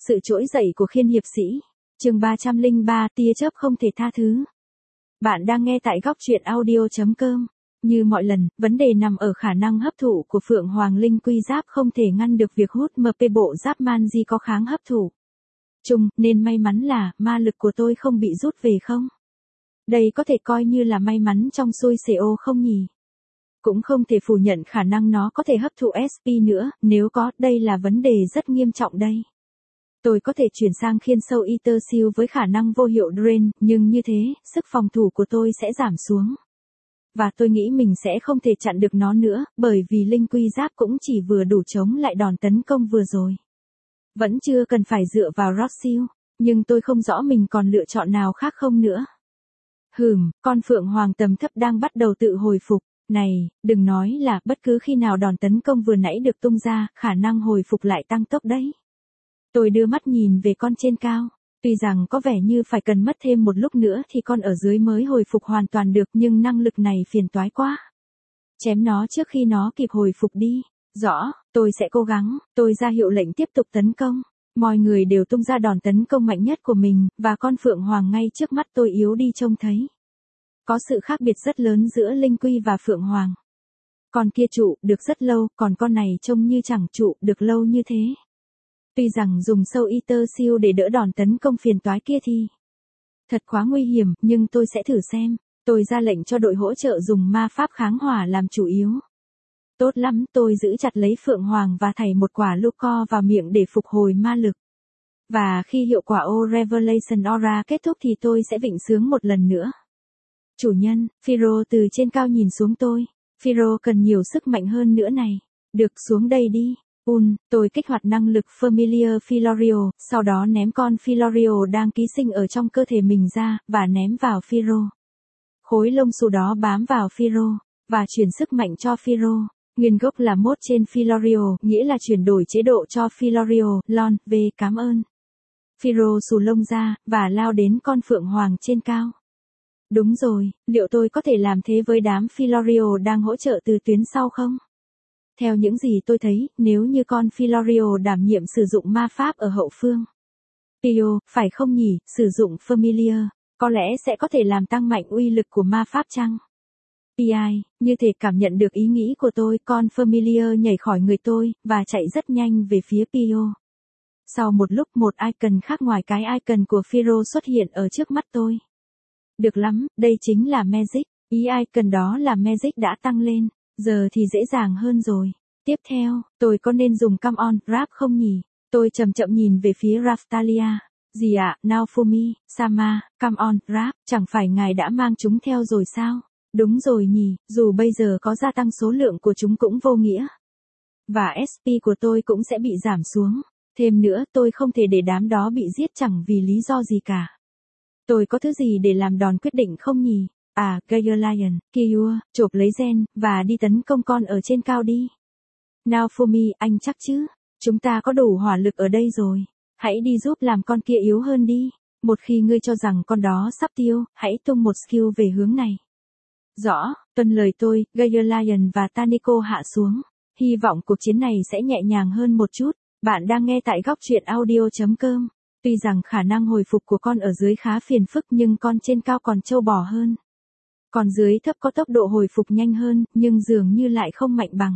Sự trỗi dậy của Khiên hiệp sĩ. Chương 303, tia chớp không thể tha thứ. Bạn đang nghe tại góc truyện audio.com. Như mọi lần, vấn đề nằm ở khả năng hấp thụ của Phượng Hoàng Linh Quy Giáp không thể ngăn được việc hút MP bộ giáp Manji có kháng hấp thụ. Nên may mắn là ma lực của tôi không bị rút về không? Đây có thể coi như là may mắn trong xui xẻo không nhỉ? Cũng không thể phủ nhận khả năng nó có thể hấp thụ SP nữa, nếu có, đây là vấn đề rất nghiêm trọng đây. Tôi có thể chuyển sang khiên sâu Ether Seal với khả năng vô hiệu Drain, nhưng như thế, sức phòng thủ của tôi sẽ giảm xuống. Và tôi nghĩ mình sẽ không thể chặn được nó nữa, bởi vì Linh Quy Giáp cũng chỉ vừa đủ chống lại đòn tấn công vừa rồi. Vẫn chưa cần phải dựa vào Rod Seal, nhưng tôi không rõ mình còn lựa chọn nào khác không nữa. Con Phượng Hoàng tầm thấp đang bắt đầu tự hồi phục. Này, đừng nói là bất cứ khi nào đòn tấn công vừa nãy được tung ra, khả năng hồi phục lại tăng tốc đấy. Tôi đưa mắt nhìn về con trên cao. Tuy rằng có vẻ như phải cần mất thêm một lúc nữa thì con ở dưới mới hồi phục hoàn toàn được, nhưng năng lực này phiền toái quá. Chém nó trước khi nó kịp hồi phục đi. Rõ, tôi sẽ cố gắng. Tôi ra hiệu lệnh tiếp tục tấn công. Mọi người đều tung ra đòn tấn công mạnh nhất của mình, và con Phượng Hoàng ngay trước mắt tôi yếu đi trông thấy. Có sự khác biệt rất lớn giữa Linh Quy và Phượng Hoàng. Con kia trụ được rất lâu, còn con này trông như chẳng trụ được lâu như thế. Tuy rằng dùng sâu Ether Seal để đỡ đòn tấn công phiền toái kia thì thật quá nguy hiểm, nhưng tôi sẽ thử xem. Tôi ra lệnh cho đội hỗ trợ dùng ma pháp kháng hỏa làm chủ yếu. Tốt lắm, tôi giữ chặt lấy Phượng Hoàng và thảy một quả Luco vào miệng để phục hồi ma lực. Và khi hiệu quả O Revelation Aura kết thúc thì tôi sẽ vịnh sướng một lần nữa. Chủ nhân, Phiro từ trên cao nhìn xuống tôi. Phiro cần nhiều sức mạnh hơn nữa này. Được, xuống đây đi. Tôi kích hoạt năng lực Familiar Filorio, sau đó ném con Filorio đang ký sinh ở trong cơ thể mình ra, và ném vào Phiro. Khối lông xù đó bám vào Phiro, và chuyển sức mạnh cho Phiro. Nguyên gốc là mốt trên Filorio, nghĩa là chuyển đổi chế độ cho Filorio, lon, về cảm ơn. Phiro xù lông ra, và lao đến con Phượng Hoàng trên cao. Đúng rồi, liệu tôi có thể làm thế với đám Filorio đang hỗ trợ từ tuyến sau không? Theo những gì tôi thấy, nếu như con Filorio đảm nhiệm sử dụng ma pháp ở hậu phương. Pio, phải không nhỉ, sử dụng Familiar, có lẽ sẽ có thể làm tăng mạnh uy lực của ma pháp chăng? PI, như thể cảm nhận được ý nghĩ của tôi, con Familiar nhảy khỏi người tôi, và chạy rất nhanh về phía Pio. Sau một lúc một icon khác ngoài cái icon của Phiro xuất hiện ở trước mắt tôi. Được lắm, đây chính là Magic, ý icon đó là Magic đã tăng lên, giờ thì dễ dàng hơn rồi. Tiếp theo, tôi có nên dùng Come On, Rap không nhỉ? Tôi chậm chậm nhìn về phía Raftalia. Gì ạ, Naofumi, Sama, Come On, Rap, chẳng phải ngài đã mang chúng theo rồi sao? Đúng rồi nhỉ, dù bây giờ có gia tăng số lượng của chúng cũng vô nghĩa. Và SP của tôi cũng sẽ bị giảm xuống. Thêm nữa, tôi không thể để đám đó bị giết chẳng vì lý do gì cả. Tôi có thứ gì để làm đòn quyết định không nhỉ? Gaia Lion, Kyua, chộp lấy gen, và đi tấn công con ở trên cao đi. Naofumi, anh chắc chứ? Chúng ta có đủ hỏa lực ở đây rồi. Hãy đi giúp làm con kia yếu hơn đi. Một khi ngươi cho rằng con đó sắp tiêu, hãy tung một skill về hướng này. Rõ, tuân lời tôi, Gaia Lion và Taniko hạ xuống. Hy vọng cuộc chiến này sẽ nhẹ nhàng hơn một chút. Bạn đang nghe tại góc truyện audio.com. Tuy rằng khả năng hồi phục của con ở dưới khá phiền phức nhưng con trên cao còn trâu bò hơn. Còn dưới thấp có tốc độ hồi phục nhanh hơn, nhưng dường như lại không mạnh bằng.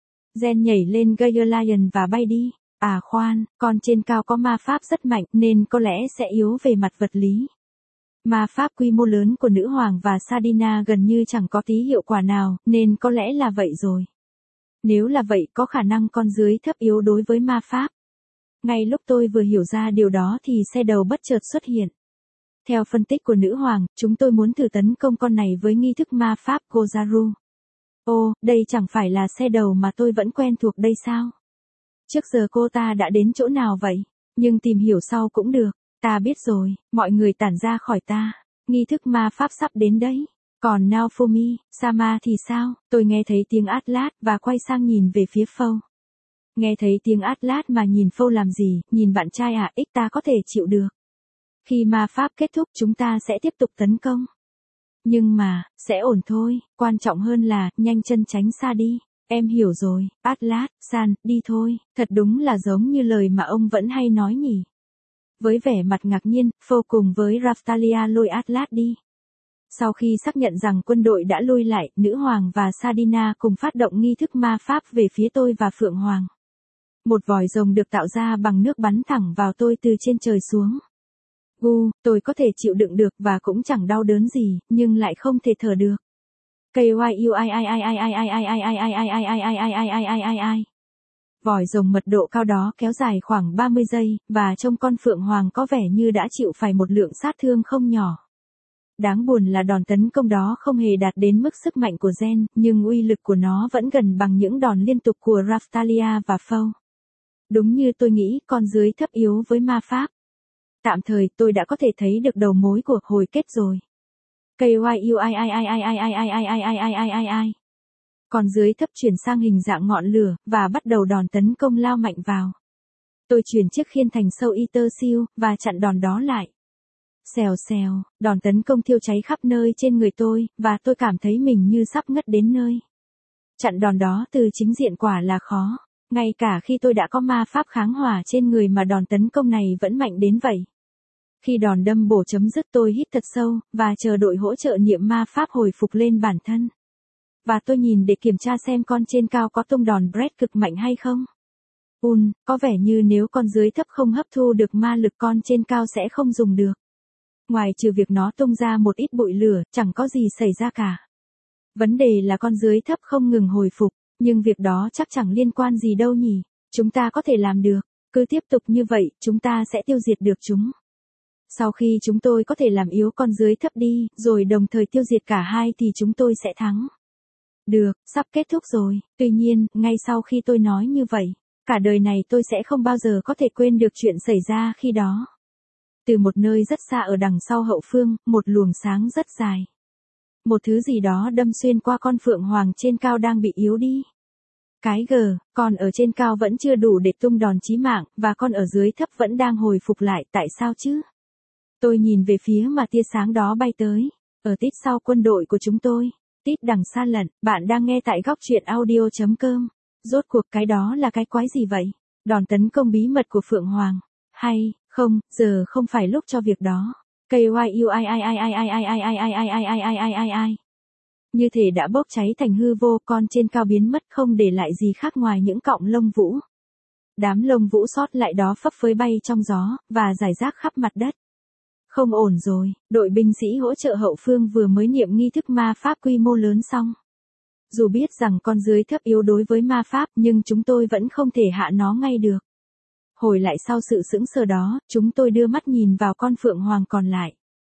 Gen nhảy lên Gaia Lion và bay đi. Khoan, con trên cao có ma pháp rất mạnh nên có lẽ sẽ yếu về mặt vật lý. Ma pháp quy mô lớn của nữ hoàng và Sadina gần như chẳng có tí hiệu quả nào, nên có lẽ là vậy rồi. Nếu là vậy có khả năng con dưới thấp yếu đối với ma pháp. Ngay lúc tôi vừa hiểu ra điều đó thì xe đầu bất chợt xuất hiện. Theo phân tích của nữ hoàng, chúng tôi muốn thử tấn công con này với nghi thức ma pháp Gozaru. Đây chẳng phải là xe đầu mà tôi vẫn quen thuộc đây sao? Trước giờ cô ta đã đến chỗ nào vậy? Nhưng tìm hiểu sau cũng được. Ta biết rồi, mọi người tản ra khỏi ta. Nghi thức ma pháp sắp đến đấy. Còn Naofumi, Sama thì sao? Tôi nghe thấy tiếng Atlas và quay sang nhìn về phía Phâu. Nghe thấy tiếng Atlas mà nhìn Phâu làm gì, nhìn bạn trai ta có thể chịu được. Khi ma pháp kết thúc chúng ta sẽ tiếp tục tấn công. Nhưng mà, sẽ ổn thôi, quan trọng hơn là, nhanh chân tránh xa đi. Em hiểu rồi, Atlas, San, đi thôi, thật đúng là giống như lời mà ông vẫn hay nói nhỉ. Với vẻ mặt ngạc nhiên, Phô cùng với Raftalia lôi Atlas đi. Sau khi xác nhận rằng quân đội đã lui lại, nữ hoàng và Sardina cùng phát động nghi thức ma pháp về phía tôi và Phượng Hoàng. Một vòi rồng được tạo ra bằng nước bắn thẳng vào tôi từ trên trời xuống. Tôi có thể chịu đựng được và cũng chẳng đau đớn gì, nhưng lại không thể thở được. Vòi rồng mật độ cao đó kéo dài khoảng 30 giây, và trông con Phượng Hoàng có vẻ như đã chịu phải một lượng sát thương không nhỏ. Đáng buồn là đòn tấn công đó không hề đạt đến mức sức mạnh của Gen, nhưng uy lực của nó vẫn gần bằng những đòn liên tục của Raftalia và Foe. Đúng như tôi nghĩ, con dưới thấp yếu với ma pháp. Tạm thời tôi đã có thể thấy được đầu mối của hồi kết rồi. Con dưới thấp chuyển sang hình dạng ngọn lửa, và bắt đầu đòn tấn công lao mạnh vào. Tôi chuyển chiếc khiên thành sâu Ether Seal, và chặn đòn đó lại. Xèo xèo, đòn tấn công thiêu cháy khắp nơi trên người tôi, và tôi cảm thấy mình như sắp ngất đến nơi. Chặn đòn đó từ chính diện quả là khó, ngay cả khi tôi đã có ma pháp kháng hỏa trên người mà đòn tấn công này vẫn mạnh đến vậy. Khi đòn đâm bổ chấm dứt tôi hít thật sâu, và chờ đội hỗ trợ niệm ma pháp hồi phục lên bản thân. Và tôi nhìn để kiểm tra xem con trên cao có tung đòn Brett cực mạnh hay không. Có vẻ như nếu con dưới thấp không hấp thu được ma lực con trên cao sẽ không dùng được. Ngoài trừ việc nó tung ra một ít bụi lửa, chẳng có gì xảy ra cả. Vấn đề là con dưới thấp không ngừng hồi phục, nhưng việc đó chắc chẳng liên quan gì đâu nhỉ. Chúng ta có thể làm được, cứ tiếp tục như vậy, chúng ta sẽ tiêu diệt được chúng. Sau khi chúng tôi có thể làm yếu con dưới thấp đi, rồi đồng thời tiêu diệt cả hai thì chúng tôi sẽ thắng. Được, sắp kết thúc rồi. Tuy nhiên, ngay sau khi tôi nói như vậy, cả đời này tôi sẽ không bao giờ có thể quên được chuyện xảy ra khi đó. Từ một nơi rất xa ở đằng sau hậu phương, một luồng sáng rất dài. Một thứ gì đó đâm xuyên qua con Phượng Hoàng trên cao đang bị yếu đi. Con ở trên cao vẫn chưa đủ để tung đòn chí mạng, và con ở dưới thấp vẫn đang hồi phục lại, tại sao chứ? Tôi nhìn về phía mà tia sáng đó bay tới. Ở tít sau quân đội của chúng tôi. Tít đằng xa lận, bạn đang nghe tại góc truyện audio.com. Rốt cuộc cái đó là cái quái gì vậy? Đòn tấn công bí mật của Phượng Hoàng. Hay, không, giờ không phải lúc cho việc đó. Như thể đã bốc cháy thành hư vô, con trên cao biến mất không để lại gì khác ngoài những cọng lông vũ. Đám lông vũ sót lại đó phấp phới bay trong gió, và rải rác khắp mặt đất. Không ổn rồi, đội binh sĩ hỗ trợ hậu phương vừa mới niệm nghi thức ma pháp quy mô lớn xong. Dù biết rằng con dưới thấp yếu đối với ma pháp, nhưng chúng tôi vẫn không thể hạ nó ngay được. Hồi lại sau sự sững sờ đó, chúng tôi đưa mắt nhìn vào con Phượng Hoàng còn lại.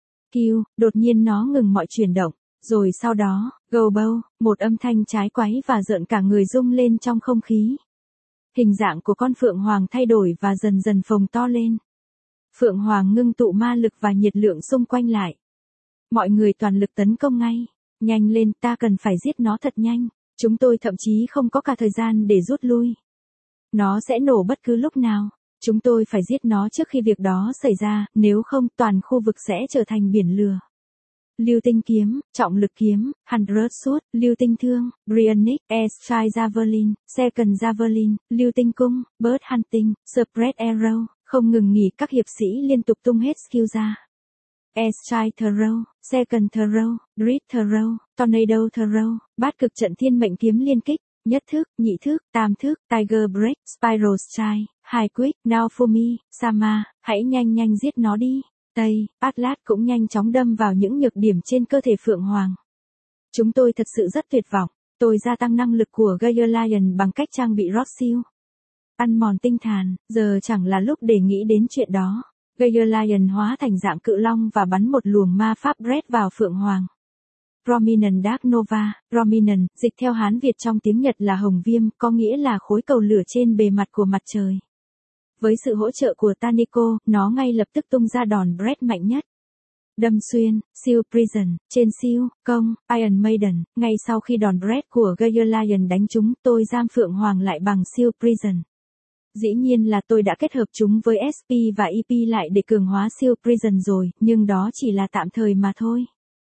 Đột nhiên nó ngừng mọi chuyển động, rồi sau đó, một âm thanh trái quái và rợn cả người rung lên trong không khí. Hình dạng của con Phượng Hoàng thay đổi và dần dần phồng to lên. Phượng Hoàng ngưng tụ ma lực và nhiệt lượng xung quanh lại. Mọi người toàn lực tấn công ngay. Nhanh lên, ta cần phải giết nó thật nhanh. Chúng tôi thậm chí không có cả thời gian để rút lui. Nó sẽ nổ bất cứ lúc nào. Chúng tôi phải giết nó trước khi việc đó xảy ra, nếu không toàn khu vực sẽ trở thành biển lửa. Lưu tinh kiếm, trọng lực kiếm, 100 Sword, lưu tinh thương, Brionic, Airstrike Javelin, Second Javelin, lưu tinh cung, Bird Hunting, Spread Arrow, không ngừng nghỉ các hiệp sĩ liên tục tung hết skill ra. Airstrike Throw, Second Throw, Drift Throw, Tornado Throw, bát cực trận thiên mệnh kiếm liên kích, nhất thức, nhị thức, tam thức, Tiger Break, Spiral Strike, High Quick, Now for me, Sama, hãy nhanh giết nó đi. Atlas cũng nhanh chóng đâm vào những nhược điểm trên cơ thể Phượng Hoàng. Chúng tôi thật sự rất tuyệt vọng. Tôi gia tăng năng lực của Gaia Lion bằng cách trang bị Rock Shield. Ăn mòn tinh thàn, giờ chẳng là lúc để nghĩ đến chuyện đó. Gaia Lion hóa thành dạng cự long và bắn một luồng ma pháp Brett vào Phượng Hoàng. Prominent Dark Nova, Prominent, dịch theo Hán Việt trong tiếng Nhật là hồng viêm, có nghĩa là khối cầu lửa trên bề mặt của mặt trời. Với sự hỗ trợ của Taniko, nó ngay lập tức tung ra đòn Brett mạnh nhất. Đâm xuyên, Seal Prison, trên Seal, công, Iron Maiden, ngay sau khi đòn Brett của Gaia Lion đánh trúng, tôi giam Phượng Hoàng lại bằng Seal Prison. Dĩ nhiên là tôi đã kết hợp chúng với SP và EP lại để cường hóa Seal Prison rồi, nhưng đó chỉ là tạm thời mà thôi.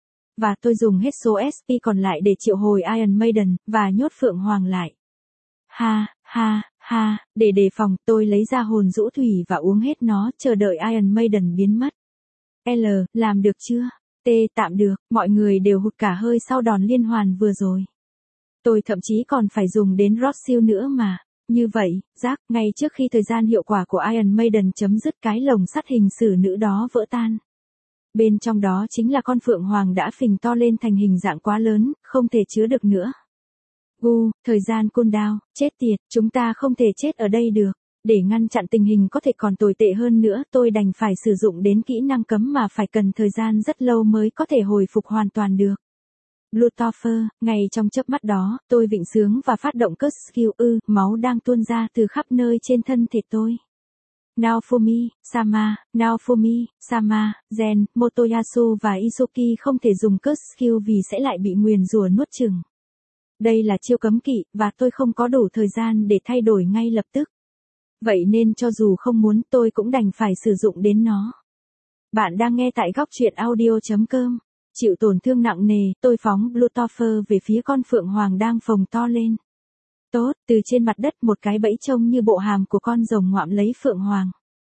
và tôi dùng hết số SP còn lại để triệu hồi Iron Maiden, và nhốt Phượng Hoàng lại. Ha, ha, ha, để đề phòng, tôi lấy ra hồn dũ thủy và uống hết nó, chờ đợi Iron Maiden biến mất. L, làm được chưa? T, tạm được, mọi người đều hụt cả hơi sau đòn liên hoàn vừa rồi. Tôi thậm chí còn phải dùng đến Rothschild nữa mà. Như vậy, Jack, ngay trước khi thời gian hiệu quả của Iron Maiden chấm dứt, cái lồng sắt hình sử nữ đó vỡ tan. Bên trong đó chính là con Phượng Hoàng đã phình to lên thành hình dạng quá lớn, không thể chứa được nữa. Thời gian cooldown, chết tiệt, chúng ta không thể chết ở đây được. Để ngăn chặn tình hình có thể còn tồi tệ hơn nữa, tôi đành phải sử dụng đến kỹ năng cấm mà phải cần thời gian rất lâu mới có thể hồi phục hoàn toàn được. Bluetopher, ngay trong chớp mắt đó, tôi vịnh sướng và phát động curse skill máu đang tuôn ra từ khắp nơi trên thân thể tôi. Naofumi, Sama, Naofumi, Sama, Zen, Motoyasu và Isoki không thể dùng curse skill vì sẽ lại bị nguyền rủa nuốt chửng. Đây là chiêu cấm kỵ, và tôi không có đủ thời gian để thay đổi ngay lập tức. Vậy nên cho dù không muốn, tôi cũng đành phải sử dụng đến nó. Bạn đang nghe tại góc truyện audio.com. Chịu tổn thương nặng nề, tôi phóng Bluetopher về phía con Phượng Hoàng đang phồng to lên. Tốt, từ trên mặt đất một cái bẫy trông như bộ hàm của con rồng ngoạm lấy Phượng Hoàng.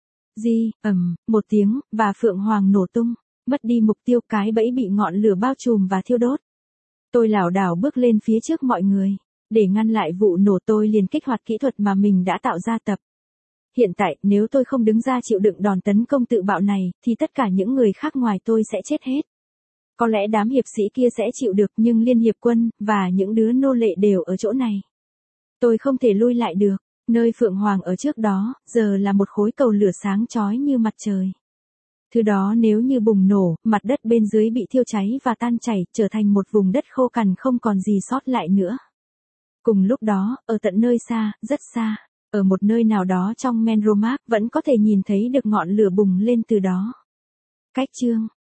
Một tiếng, và Phượng Hoàng nổ tung, mất đi mục tiêu, cái bẫy bị ngọn lửa bao trùm và thiêu đốt. Tôi lảo đảo bước lên phía trước mọi người. Để ngăn lại vụ nổ, tôi liền kích hoạt kỹ thuật mà mình đã tạo ra tập. Hiện tại, nếu tôi không đứng ra chịu đựng đòn tấn công tự bạo này, thì tất cả những người khác ngoài tôi sẽ chết hết. Có lẽ đám hiệp sĩ kia sẽ chịu được, nhưng Liên Hiệp Quân, và những đứa nô lệ đều ở chỗ này. Tôi không thể lui lại được. Nơi Phượng Hoàng ở trước đó, giờ là một khối cầu lửa sáng chói như mặt trời. Thứ đó nếu như bùng nổ, mặt đất bên dưới bị thiêu cháy và tan chảy, trở thành một vùng đất khô cằn không còn gì sót lại nữa. Cùng lúc đó, ở tận nơi xa, rất xa, ở một nơi nào đó trong Menromark vẫn có thể nhìn thấy được ngọn lửa bùng lên từ đó. Cách chương